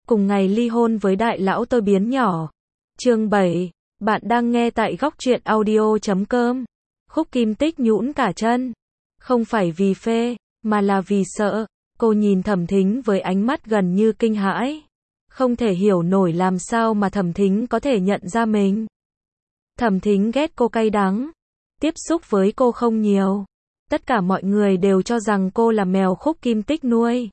cùng ngày ly hôn với đại lão tôi biến nhỏ. Chương 7, bạn đang nghe tại góc truyện audio.com. Khúc Kim Tích nhũn cả chân. Không phải vì phê, mà là vì sợ. Cô nhìn Thẩm Thính với ánh mắt gần như kinh hãi. Không thể hiểu nổi làm sao mà Thẩm Thính có thể nhận ra mình. Thẩm Thính ghét cô cay đắng. Tiếp xúc với cô không nhiều. Tất cả mọi người đều cho rằng cô là mèo Khúc Kim Tích nuôi.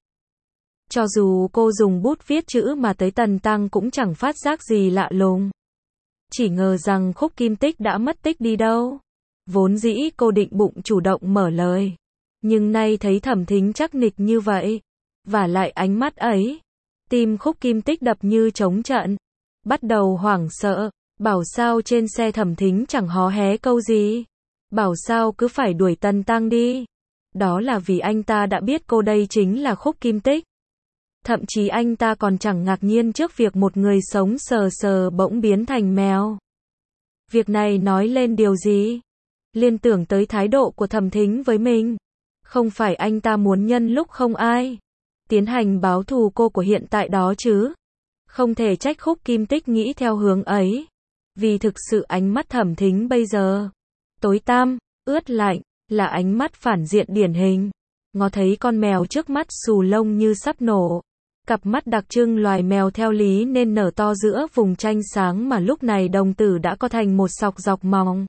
Cho dù cô dùng bút viết chữ mà tới Tần Tăng cũng chẳng phát giác gì lạ lùng. Chỉ ngờ rằng Khúc Kim Tích đã mất tích đi đâu. Vốn dĩ cô định bụng chủ động mở lời. Nhưng nay thấy Thẩm Thính chắc nịch như vậy. Vả lại ánh mắt ấy. Tim Khúc Kim Tích đập như trống trận. Bắt đầu hoảng sợ. Bảo sao trên xe Thẩm Thính chẳng hó hé câu gì. Bảo sao cứ phải đuổi Tần Tăng đi. Đó là vì anh ta đã biết cô đây chính là Khúc Kim Tích. Thậm chí anh ta còn chẳng ngạc nhiên trước việc một người sống sờ sờ bỗng biến thành mèo. Việc này nói lên điều gì? Liên tưởng tới thái độ của Thẩm Thính với mình. Không phải anh ta muốn nhân lúc không ai tiến hành báo thù cô của hiện tại đó chứ. Không thể trách Khúc Kim Tích nghĩ theo hướng ấy. Vì thực sự ánh mắt Thẩm Thính bây giờ tối tăm, ướt lạnh, là ánh mắt phản diện điển hình. Ngó thấy con mèo trước mắt xù lông như sắp nổ. Cặp mắt đặc trưng loài mèo theo lý nên nở to giữa vùng tranh sáng mà lúc này đồng tử đã co thành một sọc dọc mỏng.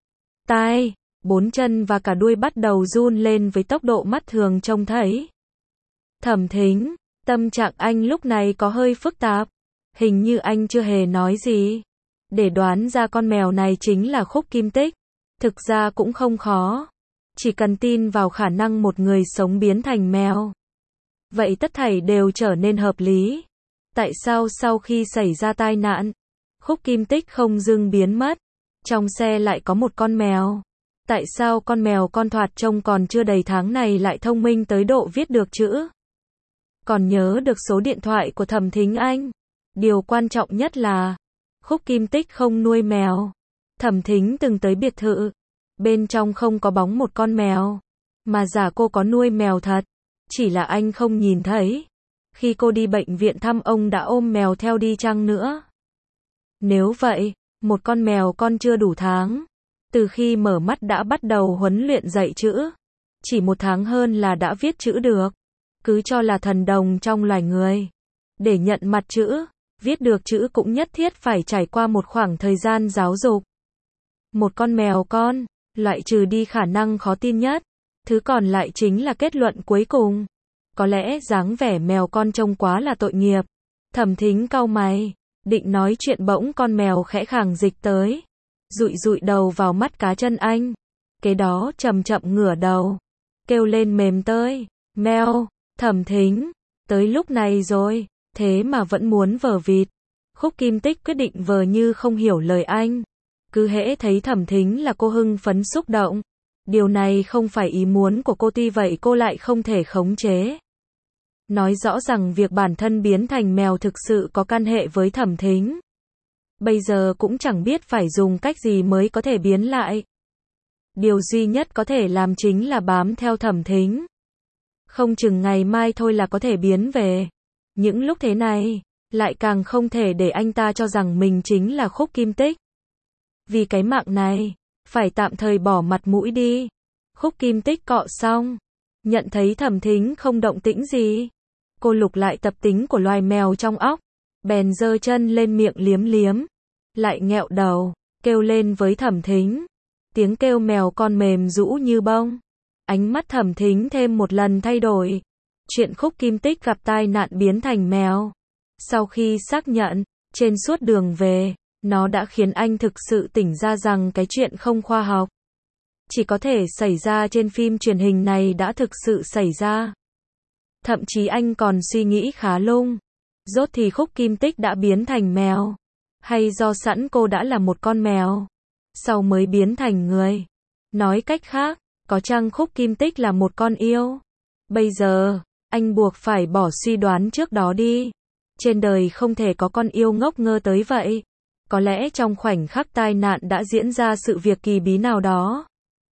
Tai, bốn chân và cả đuôi bắt đầu run lên với tốc độ mắt thường trông thấy. Thẩm Thính, tâm trạng anh lúc này có hơi phức tạp. Hình như anh chưa hề nói gì. Để đoán ra con mèo này chính là Khúc Kim Tích. Thực ra cũng không khó. Chỉ cần tin vào khả năng một người sống biến thành mèo. Vậy tất thảy đều trở nên hợp lý. Tại sao sau khi xảy ra tai nạn, Khúc Kim Tích không dưng biến mất? Trong xe lại có một con mèo. Tại sao con mèo con thoạt trông còn chưa đầy tháng này lại thông minh tới độ viết được chữ? Còn nhớ được số điện thoại của Thẩm Thính anh? Điều quan trọng nhất là Khúc Kim Tích không nuôi mèo. Thẩm Thính từng tới biệt thự. Bên trong không có bóng một con mèo. Mà giả cô có nuôi mèo thật. Chỉ là anh không nhìn thấy. Khi cô đi bệnh viện thăm ông đã ôm mèo theo đi chăng nữa? Nếu vậy, một con mèo con chưa đủ tháng. Từ khi mở mắt đã bắt đầu huấn luyện dạy chữ. Chỉ 1 tháng hơn là đã viết chữ được. Cứ cho là thần đồng trong loài người. Để nhận mặt chữ, viết được chữ cũng nhất thiết phải trải qua một khoảng thời gian giáo dục. Một con mèo con, loại trừ đi khả năng khó tin nhất. Thứ còn lại chính là kết luận cuối cùng. Có lẽ dáng vẻ mèo con trông quá là tội nghiệp. Thẩm Thính cau mày, định nói chuyện bỗng con mèo khẽ khàng dịch tới. Dụi dụi đầu vào mắt cá chân anh. Kế đó chậm chậm ngửa đầu. Kêu lên mềm tơi. Mèo, Thẩm Thính. Tới lúc này rồi, thế mà vẫn muốn vờ vịt. Khúc Kim Tích quyết định vờ như không hiểu lời anh. Cứ hễ thấy Thẩm Thính là cô hưng phấn xúc động. Điều này không phải ý muốn của cô, tuy vậy cô lại không thể khống chế. Nói rõ rằng việc bản thân biến thành mèo thực sự có căn hệ với Thẩm Thính. Bây giờ cũng chẳng biết phải dùng cách gì mới có thể biến lại. Điều duy nhất có thể làm chính là bám theo Thẩm Thính. Không chừng ngày mai thôi là có thể biến về. Những lúc thế này, lại càng không thể để anh ta cho rằng mình chính là Khúc Kim Tích. Vì cái mạng này, phải tạm thời bỏ mặt mũi đi. Khúc Kim Tích cọ xong, nhận thấy Thẩm Thính không động tĩnh gì. Cô lục lại tập tính của loài mèo trong óc, bèn giơ chân lên miệng liếm liếm. Lại nghẹo đầu, kêu lên với Thẩm Thính. Tiếng kêu mèo con mềm rũ như bông. Ánh mắt Thẩm Thính thêm một lần thay đổi. Chuyện Khúc Kim Tích gặp tai nạn biến thành mèo. Sau khi xác nhận, trên suốt đường về, nó đã khiến anh thực sự tỉnh ra rằng cái chuyện không khoa học. Chỉ có thể xảy ra trên phim truyền hình này đã thực sự xảy ra. Thậm chí anh còn suy nghĩ khá lung. Rốt thì Khúc Kim Tích đã biến thành mèo. Hay do sẵn cô đã là một con mèo. Sau mới biến thành người. Nói cách khác, có chăng Khúc Kim Tích là một con yêu? Bây giờ, anh buộc phải bỏ suy đoán trước đó đi. Trên đời không thể có con yêu ngốc nghơ tới vậy. Có lẽ trong khoảnh khắc tai nạn đã diễn ra sự việc kỳ bí nào đó.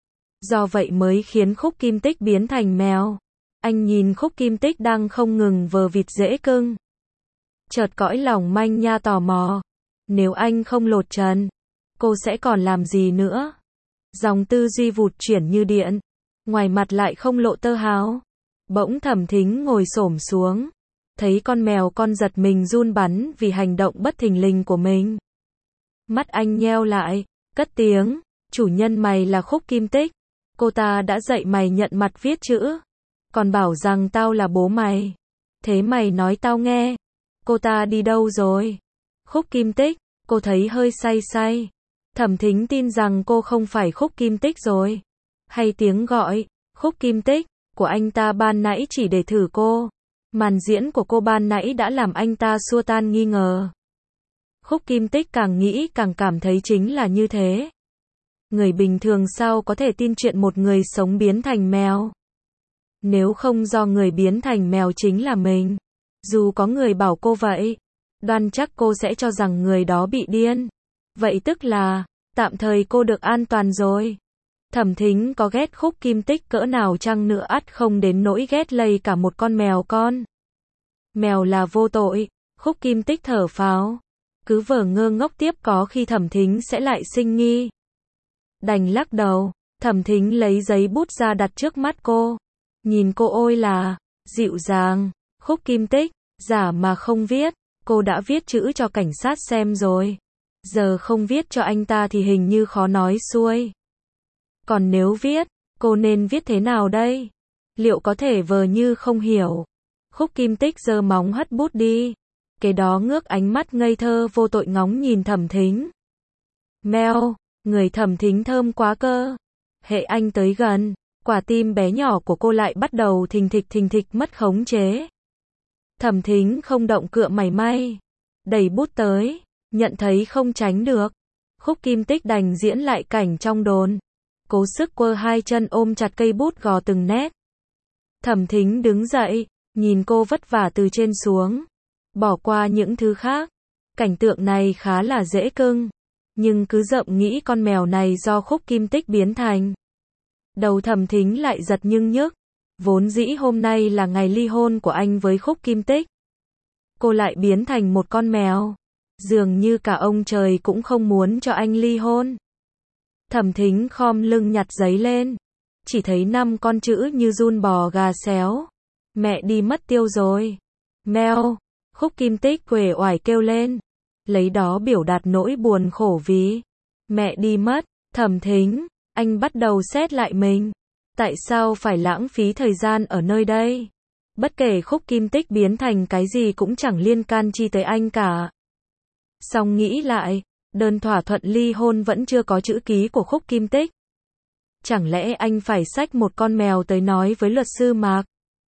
Do vậy mới khiến Khúc Kim Tích biến thành mèo. Anh nhìn Khúc Kim Tích đang không ngừng vờ vịt dễ cưng. Chợt cõi lòng Manh Nha tò mò. Nếu anh không lột trần, cô sẽ còn làm gì nữa? Dòng tư duy vụt chuyển như điện. Ngoài mặt lại không lộ tơ hào. Bỗng Thẩm Thính ngồi xổm xuống. Thấy con mèo con giật mình run bắn vì hành động bất thình lình của mình. Mắt anh nheo lại, cất tiếng. Chủ nhân mày là Khúc Kim Tích. Cô ta đã dạy mày nhận mặt viết chữ. Còn bảo rằng tao là bố mày. Thế mày nói tao nghe. Cô ta đi đâu rồi? Khúc Kim Tích, cô thấy hơi say say. Thẩm Thính tin rằng cô không phải Khúc Kim Tích rồi. Hay tiếng gọi, Khúc Kim Tích, của anh ta ban nãy chỉ để thử cô. Màn diễn của cô ban nãy đã làm anh ta xua tan nghi ngờ. Khúc Kim Tích càng nghĩ càng cảm thấy chính là như thế. Người bình thường sao có thể tin chuyện một người sống biến thành mèo? Nếu không do người biến thành mèo chính là mình. Dù có người bảo cô vậy, đoan chắc cô sẽ cho rằng người đó bị điên. Vậy tức là, tạm thời cô được an toàn rồi. Thẩm Thính có ghét Khúc Kim Tích cỡ nào chăng nữa ắt không đến nỗi ghét lây cả một con mèo con. Mèo là vô tội, Khúc Kim Tích thở phào. Cứ vờ ngơ ngốc tiếp có khi Thẩm Thính sẽ lại sinh nghi. Đành lắc đầu, Thẩm Thính lấy giấy bút ra đặt trước mắt cô. Nhìn cô ôi là, dịu dàng, Khúc Kim Tích, giả mà không viết, cô đã viết chữ cho cảnh sát xem rồi. Giờ không viết cho anh ta thì hình như khó nói xuôi. Còn nếu viết, cô nên viết thế nào đây? Liệu có thể vờ như không hiểu? Khúc Kim Tích giơ móng hất bút đi. Kế đó ngước ánh mắt ngây thơ vô tội ngóng nhìn Thẩm Thính. Meo, người Thẩm Thính thơm quá cơ. Hệ anh tới gần, quả tim bé nhỏ của cô lại bắt đầu thình thịch mất khống chế. Thẩm Thính không động cựa mảy may. Đẩy bút tới, nhận thấy không tránh được. Khúc Kim Tích đành diễn lại cảnh trong đồn. Cố sức quơ hai chân ôm chặt cây bút gò từng nét. Thẩm Thính đứng dậy, nhìn cô vất vả từ trên xuống. Bỏ qua những thứ khác. Cảnh tượng này khá là dễ cưng. Nhưng cứ dậm nghĩ con mèo này do Khúc Kim Tích biến thành. Đầu Thẩm Thính lại giật nhưng nhức. Vốn dĩ hôm nay là ngày ly hôn của anh với Khúc Kim Tích. Cô lại biến thành một con mèo. Dường như cả ông trời cũng không muốn cho anh ly hôn. Thẩm Thính khom lưng nhặt giấy lên. Chỉ thấy 5 con chữ như giun bò gà xéo. Mẹ đi mất tiêu rồi. Meo. Khúc Kim Tích uể oải kêu lên. Lấy đó biểu đạt nỗi buồn khổ vì mẹ đi mất. Thẩm Thính, anh bắt đầu xét lại mình. Tại sao phải lãng phí thời gian ở nơi đây? Bất kể Khúc Kim Tích biến thành cái gì cũng chẳng liên can chi tới anh cả. Xong nghĩ lại, đơn thỏa thuận ly hôn vẫn chưa có chữ ký của Khúc Kim Tích. Chẳng lẽ anh phải xách một con mèo tới nói với luật sư Mạc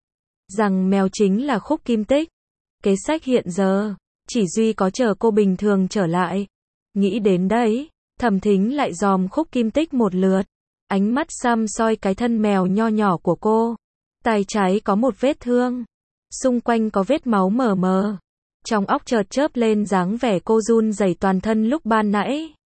rằng mèo chính là Khúc Kim Tích? Kế sách hiện giờ, chỉ duy có chờ cô bình thường trở lại. Nghĩ đến đấy, Thẩm Thính lại dòm Khúc Kim Tích một lượt. Ánh mắt xăm soi cái thân mèo nho nhỏ của cô. Tay trái có một vết thương. Xung quanh có vết máu mờ mờ. Trong óc chợt chớp lên dáng vẻ cô run rẩy toàn thân lúc ban nãy.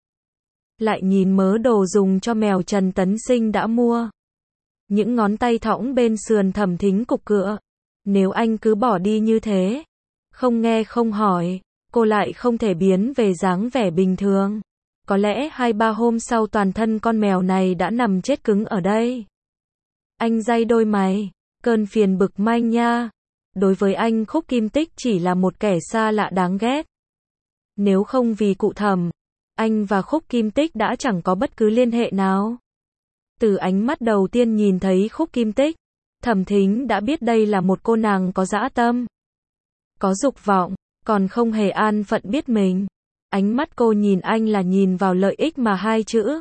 Lại nhìn mớ đồ dùng cho mèo Trần Tấn Sinh đã mua. Những ngón tay thõng bên sườn Thẩm Thính cục cựa. Nếu anh cứ bỏ đi như thế, không nghe không hỏi, cô lại không thể biến về dáng vẻ bình thường. Có lẽ 2-3 hôm sau toàn thân con mèo này đã nằm chết cứng ở đây. Anh day đôi mày, cơn phiền bực Manh Nha. Đối với anh Khúc Kim Tích chỉ là một kẻ xa lạ đáng ghét. Nếu không vì cụ Thẩm, anh và Khúc Kim Tích đã chẳng có bất cứ liên hệ nào. Từ ánh mắt đầu tiên nhìn thấy Khúc Kim Tích, Thẩm Thính đã biết đây là một cô nàng có dã tâm, có dục vọng, còn không hề an phận biết mình. Ánh mắt cô nhìn anh là nhìn vào lợi ích mà hai chữ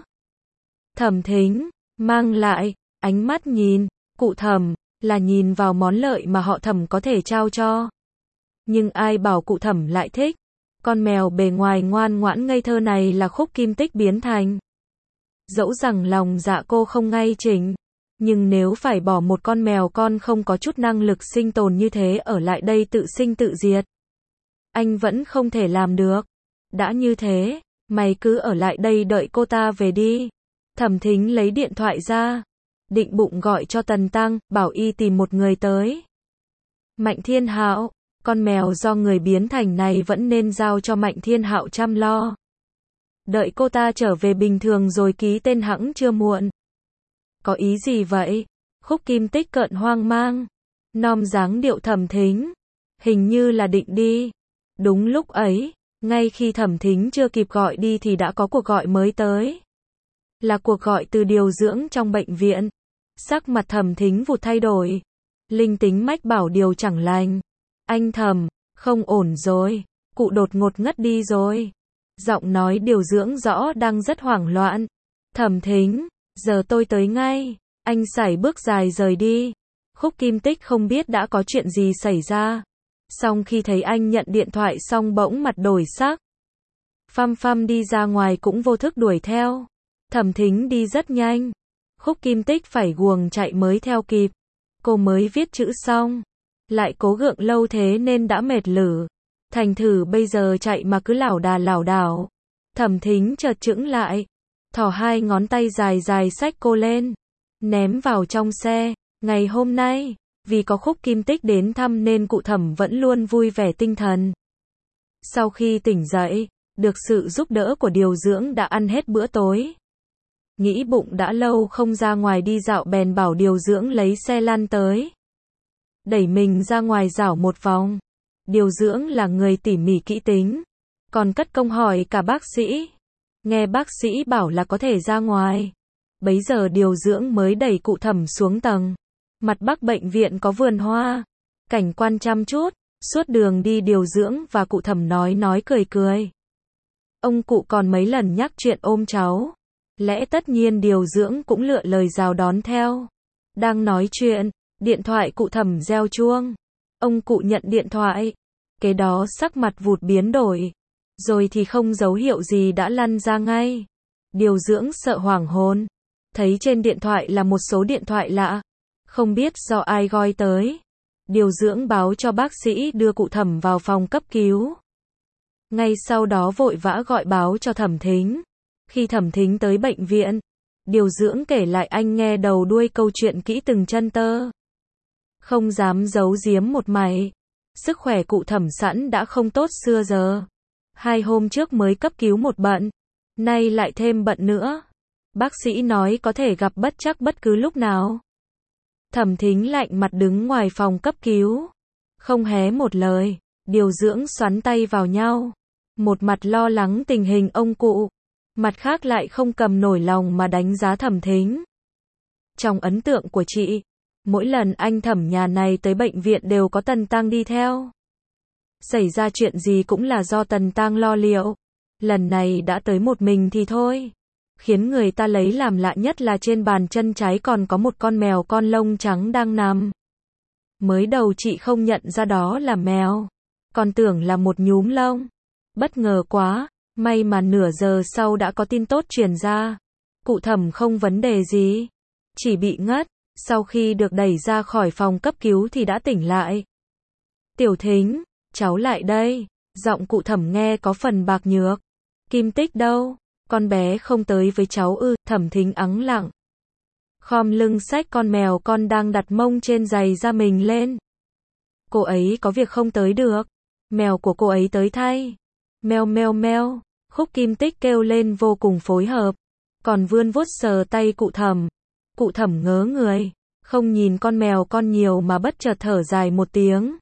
Thẩm Thính mang lại. Ánh mắt nhìn cụ Thẩm là nhìn vào món lợi mà họ Thẩm có thể trao cho. Nhưng ai bảo cụ Thẩm lại thích con mèo bề ngoài ngoan ngoãn ngây thơ này là Khúc Kim Tích biến thành. Dẫu rằng lòng dạ cô không ngay chỉnh, nhưng nếu phải bỏ một con mèo con không có chút năng lực sinh tồn như thế ở lại đây tự sinh tự diệt, anh vẫn không thể làm được. Đã như thế, mày cứ ở lại đây đợi cô ta về đi. Thẩm Thính lấy điện thoại ra, định bụng gọi cho Tần Tăng, bảo y tìm một người tới. Mạnh Thiên Hạo, con mèo do người biến thành này vẫn nên giao cho Mạnh Thiên Hạo chăm lo. Đợi cô ta trở về bình thường rồi ký tên hẵng chưa muộn. Có ý gì vậy? Khúc Kim Tích cợt hoang mang. Nom dáng điệu Thẩm Thính. Hình như là định đi. Đúng lúc ấy, ngay khi Thẩm Thính chưa kịp gọi đi thì đã có cuộc gọi mới tới. Là cuộc gọi từ điều dưỡng trong bệnh viện. Sắc mặt Thẩm Thính vụt thay đổi. Linh tính mách bảo điều chẳng lành. Anh Thẩm, không ổn rồi. Cụ đột ngột ngất đi rồi. Giọng nói điều dưỡng rõ đang rất hoảng loạn. Thẩm Thính, giờ tôi tới ngay. Anh sải bước dài rời đi. Khúc Kim Tích không biết đã có chuyện gì xảy ra. Xong khi thấy anh nhận điện thoại xong bỗng mặt đổi sắc. Phăm phăm đi ra ngoài cũng vô thức đuổi theo. Thẩm Thính đi rất nhanh. Khúc Kim Tích phải guồng chạy mới theo kịp. Cô mới viết chữ xong. Lại cố gượng lâu thế nên đã mệt lử. Thành thử bây giờ chạy mà cứ lảo đà lảo đảo. Thẩm Thính chợt chững lại. Thò hai ngón tay dài dài xách cô lên. Ném vào trong xe. Ngày hôm nay, vì có Khúc Kim Tích đến thăm nên cụ Thẩm vẫn luôn vui vẻ tinh thần. Sau khi tỉnh dậy, được sự giúp đỡ của điều dưỡng đã ăn hết bữa tối. Nghĩ bụng đã lâu không ra ngoài đi dạo bèn bảo điều dưỡng lấy xe lăn tới. Đẩy mình ra ngoài dạo một vòng. Điều dưỡng là người tỉ mỉ kỹ tính. Còn cất công hỏi cả bác sĩ. Nghe bác sĩ bảo là có thể ra ngoài. Bấy giờ điều dưỡng mới đẩy cụ Thẩm xuống tầng. Mặt bắc bệnh viện có vườn hoa. Cảnh quan chăm chút. Suốt đường đi điều dưỡng và cụ Thẩm nói cười cười. Ông cụ còn mấy lần nhắc chuyện ôm cháu. Lẽ tất nhiên điều dưỡng cũng lựa lời chào đón theo. Đang nói chuyện, điện thoại cụ Thẩm reo chuông. Ông cụ nhận điện thoại. Kế đó sắc mặt vụt biến đổi. Rồi thì không dấu hiệu gì đã lăn ra ngay. Điều dưỡng sợ hoảng hồn. Thấy trên điện thoại là một số điện thoại lạ. Không biết do ai gọi tới. Điều dưỡng báo cho bác sĩ đưa cụ Thẩm vào phòng cấp cứu. Ngay sau đó vội vã gọi báo cho Thẩm Thính. Khi Thẩm Thính tới bệnh viện, điều dưỡng kể lại anh nghe đầu đuôi câu chuyện kỹ từng chân tơ. Không dám giấu giếm một mảy. Sức khỏe cụ Thẩm sẵn đã không tốt xưa giờ. 2 hôm trước mới cấp cứu một bận. Nay lại thêm bận nữa. Bác sĩ nói có thể gặp bất trắc bất cứ lúc nào. Thẩm Thính lạnh mặt đứng ngoài phòng cấp cứu. Không hé một lời. Điều dưỡng xoắn tay vào nhau. Một mặt lo lắng tình hình ông cụ. Mặt khác lại không cầm nổi lòng mà đánh giá Thẩm Thính. Trong ấn tượng của chị, mỗi lần anh Thẩm nhà này tới bệnh viện đều có Tần Tăng đi theo. Xảy ra chuyện gì cũng là do Tần Tăng lo liệu. Lần này đã tới một mình thì thôi. Khiến người ta lấy làm lạ nhất là trên bàn chân trái còn có một con mèo con lông trắng đang nằm. Mới đầu chị không nhận ra đó là mèo. Còn tưởng là một nhúm lông. Bất ngờ quá. May mà nửa giờ sau đã có tin tốt truyền ra. Cụ Thẩm không vấn đề gì. Chỉ bị ngất. Sau khi được đẩy ra khỏi phòng cấp cứu thì đã tỉnh lại. Tiểu Thính, cháu lại đây. Giọng cụ Thẩm nghe có phần bạc nhược. Kim Tích đâu? Con bé không tới với cháu ư? Thẩm Thính ắng lặng. Khom lưng xách con mèo con đang đặt mông trên giày da mình lên. Cô ấy có việc không tới được. Mèo của cô ấy tới thay. Meo meo meo. Khúc Kim Tích kêu lên vô cùng phối hợp. Còn vươn vuốt sờ tay cụ Thẩm. Cụ Thẩm ngớ người. Không nhìn con mèo con nhiều mà bất chợt thở dài một tiếng.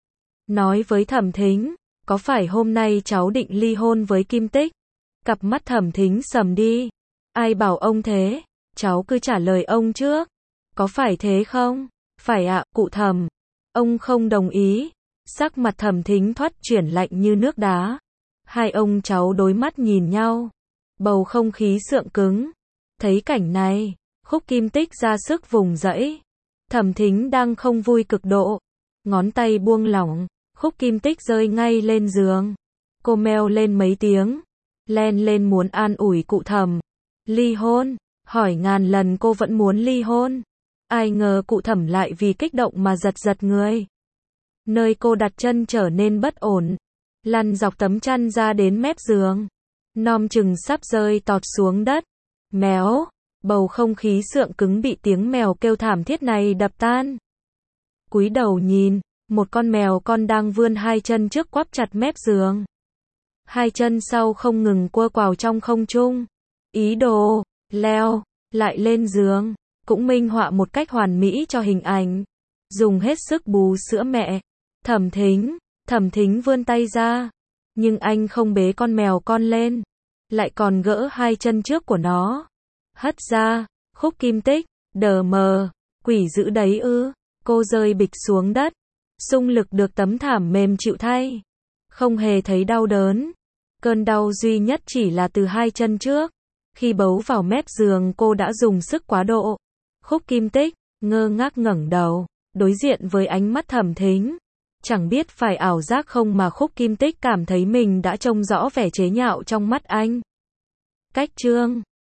Nói với Thẩm Thính. Có phải hôm nay cháu định ly hôn với Kim Tích? Cặp mắt Thẩm Thính sầm đi. Ai bảo ông thế? Cháu cứ trả lời ông trước. Có phải thế không? Phải ạ, cụ Thẩm. Ông không đồng ý. Sắc mặt Thẩm Thính thoắt chuyển lạnh như nước đá. Hai ông cháu đối mắt nhìn nhau. Bầu không khí sượng cứng. Thấy cảnh này, Khúc Kim Tích ra sức vùng dẫy. Thẩm Thính đang không vui cực độ. Ngón tay buông lỏng, Khúc Kim Tích rơi ngay lên giường. Cô meo lên mấy tiếng. Len lên muốn an ủi cụ Thẩm. Ly hôn? Hỏi ngàn lần cô vẫn muốn ly hôn. Ai ngờ cụ Thẩm lại vì kích động mà giật giật người. Nơi cô đặt chân trở nên bất ổn. Lăn dọc tấm chăn ra đến mép giường. Nom chừng sắp rơi tọt xuống đất. Méo. Bầu không khí sượng cứng bị tiếng mèo kêu thảm thiết này đập tan. Cúi đầu nhìn, Một con mèo con đang vươn hai chân trước quắp chặt mép giường. Hai chân sau không ngừng quơ quào trong không trung. Ý đồ, leo, lại lên giường. Cũng minh họa một cách hoàn mỹ cho hình ảnh. Dùng hết sức bú sữa mẹ. Thẩm Thính vươn tay ra. Nhưng anh không bế con mèo con lên. Lại còn gỡ hai chân trước của nó. Hất ra, Khúc Kim Tích, đờ mờ, quỷ dữ đấy ư. Cô rơi bịch xuống đất. Xung lực được tấm thảm mềm chịu thay. Không hề thấy đau đớn. Cơn đau duy nhất chỉ là từ hai chân trước. Khi bấu vào mép giường cô đã dùng sức quá độ. Khúc Kim Tích, ngơ ngác ngẩng đầu, đối diện với ánh mắt Thẩm Thính. Chẳng biết phải ảo giác không mà Khúc Kim Tích cảm thấy mình đã trông rõ vẻ chế nhạo trong mắt anh. Cách chương